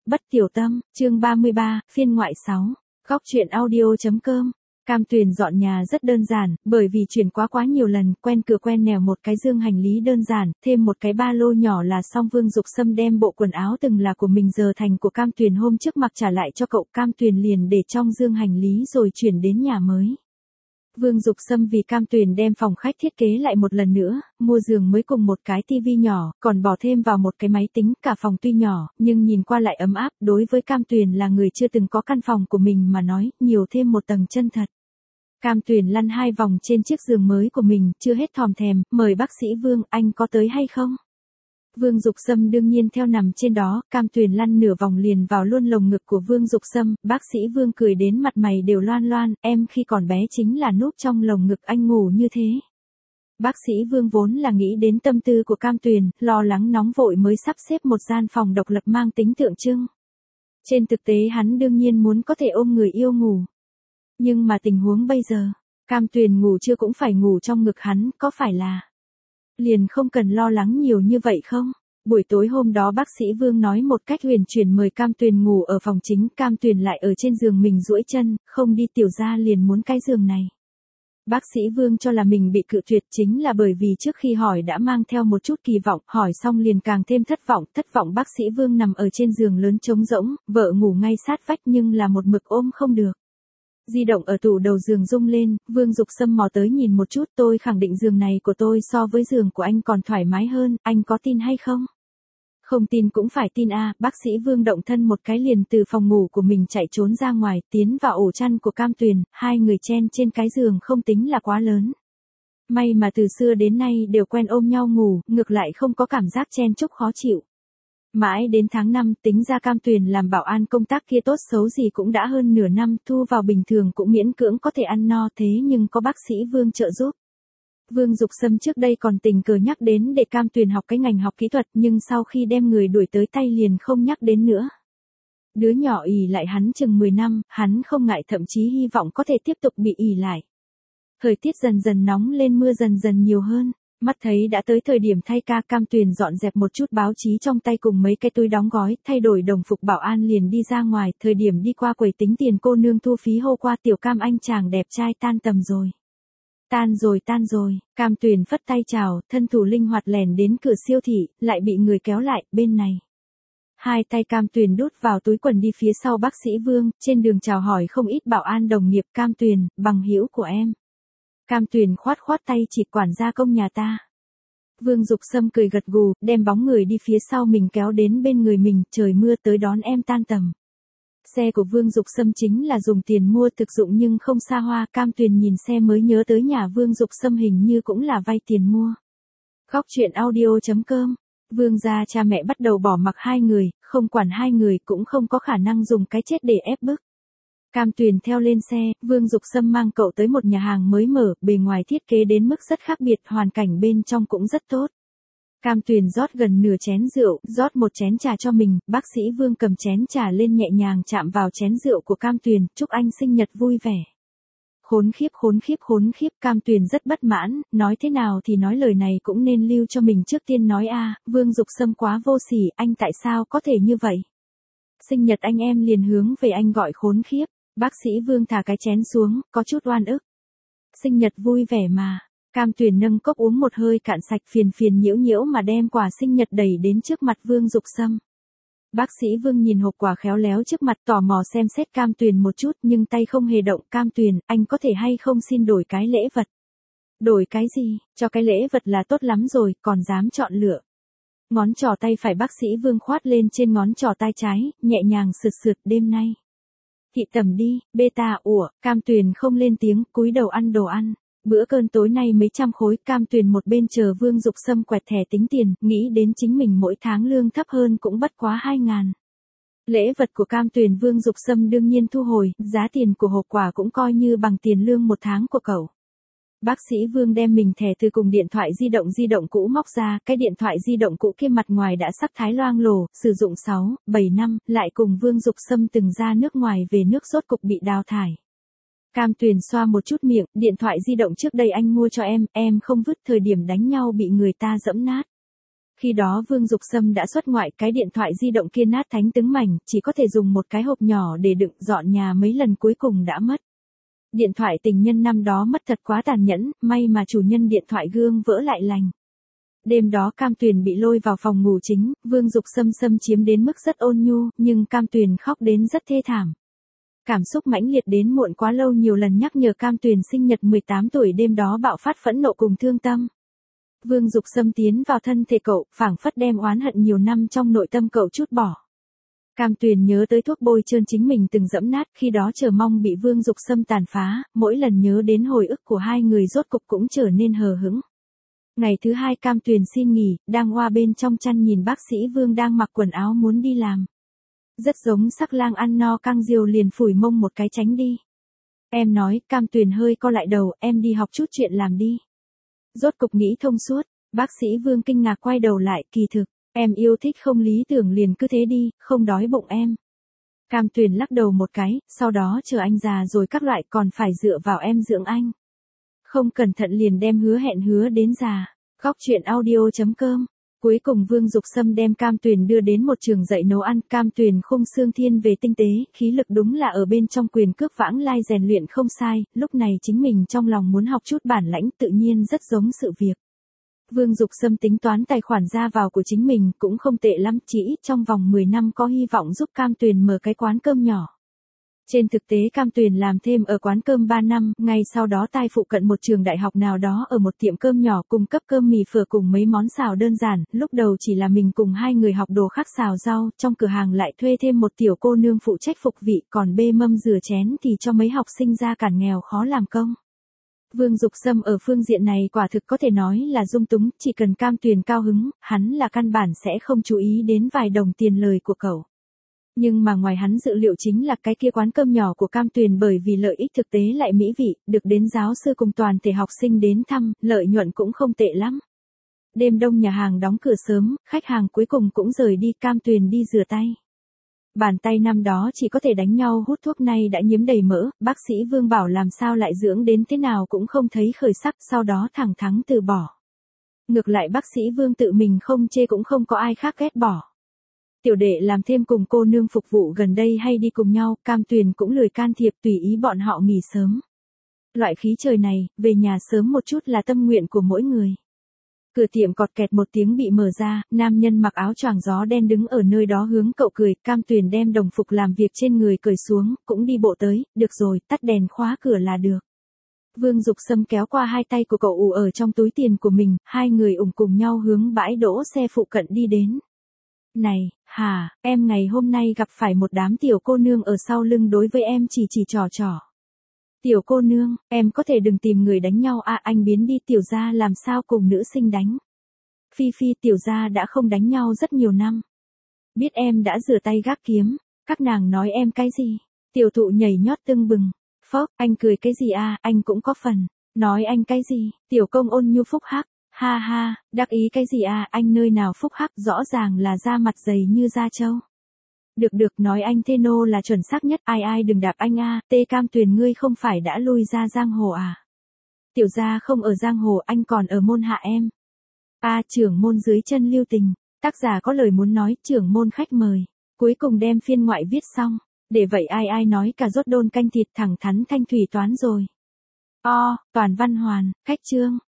Bất tiểu tâm, chương 33, phiên ngoại 6. Góc truyện audio.com. Cam Tuyền dọn nhà rất đơn giản, bởi vì chuyển quá nhiều lần, quen cửa quen nẻo, một cái dương hành lý đơn giản, thêm một cái ba lô nhỏ là xong. Vương Dục Sâm đem bộ quần áo từng là của mình giờ thành của Cam Tuyền hôm trước mặc trả lại cho cậu. Cam Tuyền liền để trong dương hành lý rồi chuyển đến nhà mới. Vương Dục Sâm vì Cam Tuyền đem phòng khách thiết kế lại một lần nữa, mua giường mới cùng một cái tivi nhỏ, còn bỏ thêm vào một cái máy tính. Cả phòng tuy nhỏ, nhưng nhìn qua lại ấm áp. Đối với Cam Tuyền là người chưa từng có căn phòng của mình mà nói, nhiều thêm một tầng chân thật. Cam Tuyền lăn 2 vòng trên chiếc giường mới của mình, chưa hết thòm thèm, mời bác sĩ Vương, anh có tới hay không? Vương Dục Sâm đương nhiên theo nằm trên đó. Cam Tuyền lăn nửa vòng liền vào luôn lồng ngực của Vương Dục Sâm. Bác sĩ Vương cười đến mặt mày đều loan loan, em khi còn bé chính là núp trong lồng ngực anh ngủ như thế. Bác sĩ Vương vốn là nghĩ đến tâm tư của Cam Tuyền, lo lắng nóng vội mới sắp xếp một gian phòng độc lập mang tính tượng trưng. Trên thực tế hắn đương nhiên muốn có thể ôm người yêu ngủ. Nhưng mà tình huống bây giờ, Cam Tuyền ngủ chưa cũng phải ngủ trong ngực hắn, có phải là liền không cần lo lắng nhiều như vậy không? Buổi tối hôm đó bác sĩ Vương nói một cách huyền chuyển mời Cam Tuyền ngủ ở phòng chính. Cam Tuyền lại ở trên giường mình duỗi chân, không đi tiểu ra liền muốn cái giường này. Bác sĩ Vương cho là mình bị cự tuyệt chính là bởi vì trước khi hỏi đã mang theo một chút kỳ vọng, hỏi xong liền càng thêm thất vọng. Bác sĩ Vương nằm ở trên giường lớn trống rỗng, vợ ngủ ngay sát vách nhưng là một mực ôm không được. Di động ở tủ đầu giường rung lên, Vương Dục Sâm mò tới nhìn một chút. Tôi khẳng định giường này của tôi so với giường của anh còn thoải mái hơn, anh có tin hay không? Không tin cũng phải tin a. Bác sĩ Vương động thân một cái liền từ phòng ngủ của mình chạy trốn ra ngoài, tiến vào ổ chăn của Cam Tuyền. Hai người chen trên cái giường không tính là quá lớn. May mà từ xưa đến nay đều quen ôm nhau ngủ, ngược lại không có cảm giác chen chúc khó chịu. Mãi đến tháng 5, tính ra Cam Tuyền làm bảo an công tác kia tốt xấu gì cũng đã hơn nửa năm, thu vào bình thường cũng miễn cưỡng có thể ăn no, thế nhưng có bác sĩ Vương trợ giúp. Vương Dục Sâm trước đây còn tình cờ nhắc đến để Cam Tuyền học cái ngành học kỹ thuật, nhưng sau khi đem người đuổi tới tay liền không nhắc đến nữa. Đứa nhỏ ỷ lại hắn chừng 10 năm, hắn không ngại, thậm chí hy vọng có thể tiếp tục bị ỷ lại. Thời tiết dần dần nóng lên, mưa dần dần nhiều hơn. Mắt thấy đã tới thời điểm thay ca. Cam Tuyền dọn dẹp một chút báo chí trong tay cùng mấy cái túi đóng gói, thay đổi đồng phục bảo an liền đi ra ngoài. Thời điểm đi qua quầy tính tiền, cô nương thu phí hô qua, tiểu Cam anh chàng đẹp trai tan tầm rồi. Tan rồi. Cam Tuyền phất tay chào, thân thủ linh hoạt lèn đến cửa siêu thị, lại bị người kéo lại, bên này. Hai tay Cam Tuyền đút vào túi quần đi phía sau bác sĩ Vương, trên đường chào hỏi không ít bảo an đồng nghiệp. Cam Tuyền, bằng hữu của em. Cam Tuyền khoát tay, chỉ quản gia công nhà ta. Vương Dục Sâm cười gật gù, đem bóng người đi phía sau mình kéo đến bên người mình, trời mưa tới đón em tan tầm. Xe của Vương Dục Sâm chính là dùng tiền mua, thực dụng nhưng không xa hoa. Cam Tuyền nhìn xe mới nhớ tới nhà Vương Dục Sâm hình như cũng là vay tiền mua. Góc truyện audio.com. Vương gia cha mẹ bắt đầu bỏ mặc hai người, không quản hai người cũng không có khả năng dùng cái chết để ép bức. Cam Tuyền theo lên xe, Vương Dục Sâm mang cậu tới một nhà hàng mới mở, bề ngoài thiết kế đến mức rất khác biệt, hoàn cảnh bên trong cũng rất tốt. Cam Tuyền rót gần nửa chén rượu, rót một chén trà cho mình. Bác sĩ Vương cầm chén trà lên nhẹ nhàng chạm vào chén rượu của Cam Tuyền, chúc anh sinh nhật vui vẻ. Khốn khiếp, Cam Tuyền rất bất mãn, nói thế nào thì nói lời này cũng nên lưu cho mình trước tiên nói a. Vương Dục Sâm quá vô sỉ, anh tại sao có thể như vậy? Sinh nhật anh em liền hướng về anh gọi khốn khiếp. Bác sĩ Vương thả cái chén xuống, có chút oan ức. Sinh nhật vui vẻ mà. Cam Tuyền nâng cốc uống một hơi cạn sạch, phiền nhiễu mà đem quà sinh nhật đẩy đến trước mặt Vương Dục Sâm. Bác sĩ Vương nhìn hộp quà khéo léo trước mặt, tò mò xem xét Cam Tuyền một chút nhưng tay không hề động. Cam Tuyền, anh có thể hay không xin đổi cái lễ vật? Đổi cái gì? Cho cái lễ vật là tốt lắm rồi, còn dám chọn lựa. Ngón trỏ tay phải bác sĩ Vương khoát lên trên ngón trỏ tay trái, nhẹ nhàng sượt, đêm nay. Thị tầm đi, beta. Cam Tuyền không lên tiếng, cúi đầu ăn đồ ăn. Bữa cơm tối nay mấy trăm khối. Cam Tuyền một bên chờ Vương Dục Sâm quẹt thẻ tính tiền, nghĩ đến chính mình mỗi tháng lương thấp hơn cũng bất quá 2.000. Lễ vật của Cam Tuyền Vương Dục Sâm đương nhiên thu hồi, giá tiền của hộp quà cũng coi như bằng tiền lương một tháng của cậu. Bác sĩ Vương đem mình thẻ từ cùng điện thoại di động cũ móc ra, cái điện thoại di động cũ kia mặt ngoài đã sắc thái loang lổ, sử dụng 6-7 năm, lại cùng Vương Dục Sâm từng ra nước ngoài về nước rốt cục bị đào thải. Cam Tuyền xoa một chút miệng, điện thoại di động trước đây anh mua cho em không vứt, thời điểm đánh nhau bị người ta giẫm nát. Khi đó Vương Dục Sâm đã xuất ngoại, cái điện thoại di động kia nát thánh tứng mảnh, chỉ có thể dùng một cái hộp nhỏ để đựng, dọn nhà mấy lần cuối cùng đã mất. Điện thoại tình nhân năm đó mất thật quá tàn nhẫn, may mà chủ nhân điện thoại gương vỡ lại lành. Đêm đó Cam Tuyền bị lôi vào phòng ngủ chính, Vương Dục Sâm xâm chiếm đến mức rất ôn nhu, nhưng Cam Tuyền khóc đến rất thê thảm. Cảm xúc mãnh liệt đến muộn quá lâu nhiều lần nhắc nhở Cam Tuyền sinh nhật 18 tuổi, đêm đó bạo phát phẫn nộ cùng thương tâm. Vương Dục Sâm tiến vào thân thể cậu, phảng phất đem oán hận nhiều năm trong nội tâm cậu trút bỏ. Cam Tuyền nhớ tới thuốc bôi trơn chính mình từng dẫm nát, khi đó chờ mong bị Vương Dục Sâm tàn phá, mỗi lần nhớ đến hồi ức của hai người rốt cục cũng trở nên hờ hững. Ngày thứ hai Cam Tuyền xin nghỉ, đang oa bên trong chăn nhìn bác sĩ Vương đang mặc quần áo muốn đi làm. Rất giống sắc lang ăn no căng diều liền phủi mông một cái tránh đi. Em nói, Cam Tuyền hơi co lại đầu, em đi học chút chuyện làm đi. Rốt cục nghĩ thông suốt, bác sĩ Vương kinh ngạc quay đầu lại, kỳ thực, em yêu thích không lý tưởng liền cứ thế đi, không đói bụng em. Cam Tuyền lắc đầu một cái, sau đó chờ anh già rồi các loại còn phải dựa vào em dưỡng anh. Không cẩn thận liền đem hứa hẹn hứa đến già. Góc chuyện audio.com. Cuối cùng Vương Dục Sâm đem Cam Tuyền đưa đến một trường dạy nấu ăn. Cam Tuyền khung xương thiên về tinh tế, khí lực đúng là ở bên trong quyền cước vãng lai rèn luyện không sai, lúc này chính mình trong lòng muốn học chút bản lãnh tự nhiên rất giống sự việc. Vương Dục Sâm tính toán tài khoản ra vào của chính mình cũng không tệ lắm, chỉ ít trong vòng 10 năm có hy vọng giúp Cam Tuyền mở cái quán cơm nhỏ. Trên thực tế Cam Tuyền làm thêm ở quán cơm 3 năm, ngay sau đó tai phụ cận một trường đại học nào đó ở một tiệm cơm nhỏ cung cấp cơm mì phở cùng mấy món xào đơn giản, lúc đầu chỉ là mình cùng hai người học đồ khác xào rau, trong cửa hàng lại thuê thêm một tiểu cô nương phụ trách phục vị, còn bê mâm rửa chén thì cho mấy học sinh ra cản nghèo khó làm công. Vương Dục Sâm ở phương diện này quả thực có thể nói là dung túng, chỉ cần Cam Tuyền cao hứng, hắn là căn bản sẽ không chú ý đến vài đồng tiền lời của cậu. Nhưng mà ngoài hắn dự liệu chính là cái kia quán cơm nhỏ của Cam Tuyền bởi vì lợi ích thực tế lại mỹ vị, được đến giáo sư cùng toàn thể học sinh đến thăm, lợi nhuận cũng không tệ lắm. Đêm đông nhà hàng đóng cửa sớm, khách hàng cuối cùng cũng rời đi, Cam Tuyền đi rửa tay. Bàn tay năm đó chỉ có thể đánh nhau hút thuốc nay đã nhiễm đầy mỡ, bác sĩ Vương bảo làm sao lại dưỡng đến thế nào cũng không thấy khởi sắc, sau đó thẳng thắn từ bỏ. Ngược lại bác sĩ Vương tự mình không chê cũng không có ai khác ghét bỏ. Tiểu đệ làm thêm cùng cô nương phục vụ gần đây hay đi cùng nhau, Cam Tuyền cũng lười can thiệp, tùy ý bọn họ nghỉ sớm. Loại khí trời này, về nhà sớm một chút là tâm nguyện của mỗi người. Cửa tiệm cọt kẹt một tiếng bị mở ra, nam nhân mặc áo choàng gió đen đứng ở nơi đó hướng cậu cười, Cam Tuyền đem đồng phục làm việc trên người cởi xuống, cũng đi bộ tới, được rồi, tắt đèn khóa cửa là được. Vương Dục Sâm kéo qua hai tay của cậu ù ở trong túi tiền của mình, hai người ủng cùng nhau hướng bãi đỗ xe phụ cận đi đến. Này, hả, em ngày hôm nay gặp phải một đám tiểu cô nương ở sau lưng đối với em chỉ trò trò. Tiểu cô nương, em có thể đừng tìm người đánh nhau à, anh biến đi, tiểu gia làm sao cùng nữ sinh đánh. Phi Phi, tiểu gia đã không đánh nhau rất nhiều năm. Biết em đã rửa tay gác kiếm, các nàng nói em cái gì? Tiểu thụ nhảy nhót tưng bừng. Phốc, anh cười cái gì à, anh cũng có phần. Nói anh cái gì? Tiểu công ôn nhu phúc hắc. Ha ha, đắc ý cái gì à, anh nơi nào phúc hắc, rõ ràng là da mặt dày như da trâu. Được nói anh thê nô là chuẩn xác nhất, ai đừng đạp anh a, tê Cam Tuyền ngươi không phải đã lui ra giang hồ à? Tiểu gia không ở giang hồ, anh còn ở môn hạ em. Trưởng môn dưới chân lưu tình, tác giả có lời muốn nói, trưởng môn khách mời. Cuối cùng đem phiên ngoại viết xong, để vậy ai nói cà rốt đôn canh thịt thẳng thắn thanh thủy toán rồi. Toàn văn hoàn, khách chương.